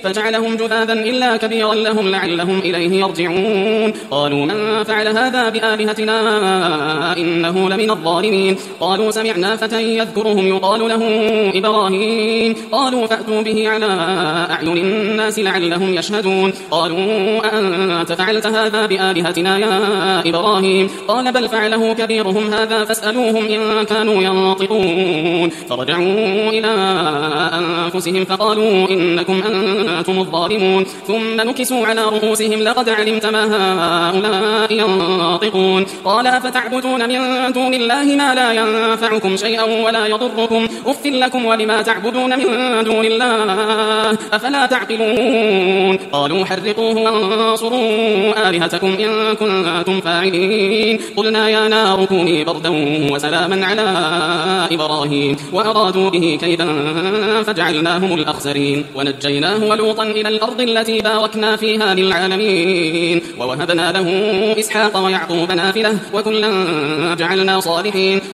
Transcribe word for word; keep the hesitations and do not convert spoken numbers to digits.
فجعلهم جذاذا إلا كبيرا لهم لعلهم إليه يرجعون قالوا من فعل هذا بآلهتنا إنه لمن الظالمين قالوا سمعنا فتى يذكرهم يقال له إبراهيم قالوا فأتوا به على أعين الناس لعلهم يشهدون قالوا أنت فعلت هذا بآلهتنا يا إبراهيم قال بل فعله كبيرهم هذا فاسألوهم إن كانوا ينطقون فرجعوا إلى أنفسهم فقالوا إنكم أنتم الظالمون ثم نكسوا على رؤوسهم لقد علمت ما هؤلاء ينطقون قال أفتعبدون من دون الله ما لا ينفعكم شيئا ولا يضركم أف لكم ولما تعبدون من دون الله أفلا تعقلون قالوا حرقوه وانصروا آلهتكم إن كنتم فاعلين قلنا يا نار كوني بردا وسلاما على إبراهيم وأرادوا به كيدا فجعلناهم الأخسرين ونجيناه ولوطا إلى الأرض التي باركنا فيها للعالمين ووهبنا له إسحاق ويعقوب نافلة وكلا جعلنا صالحين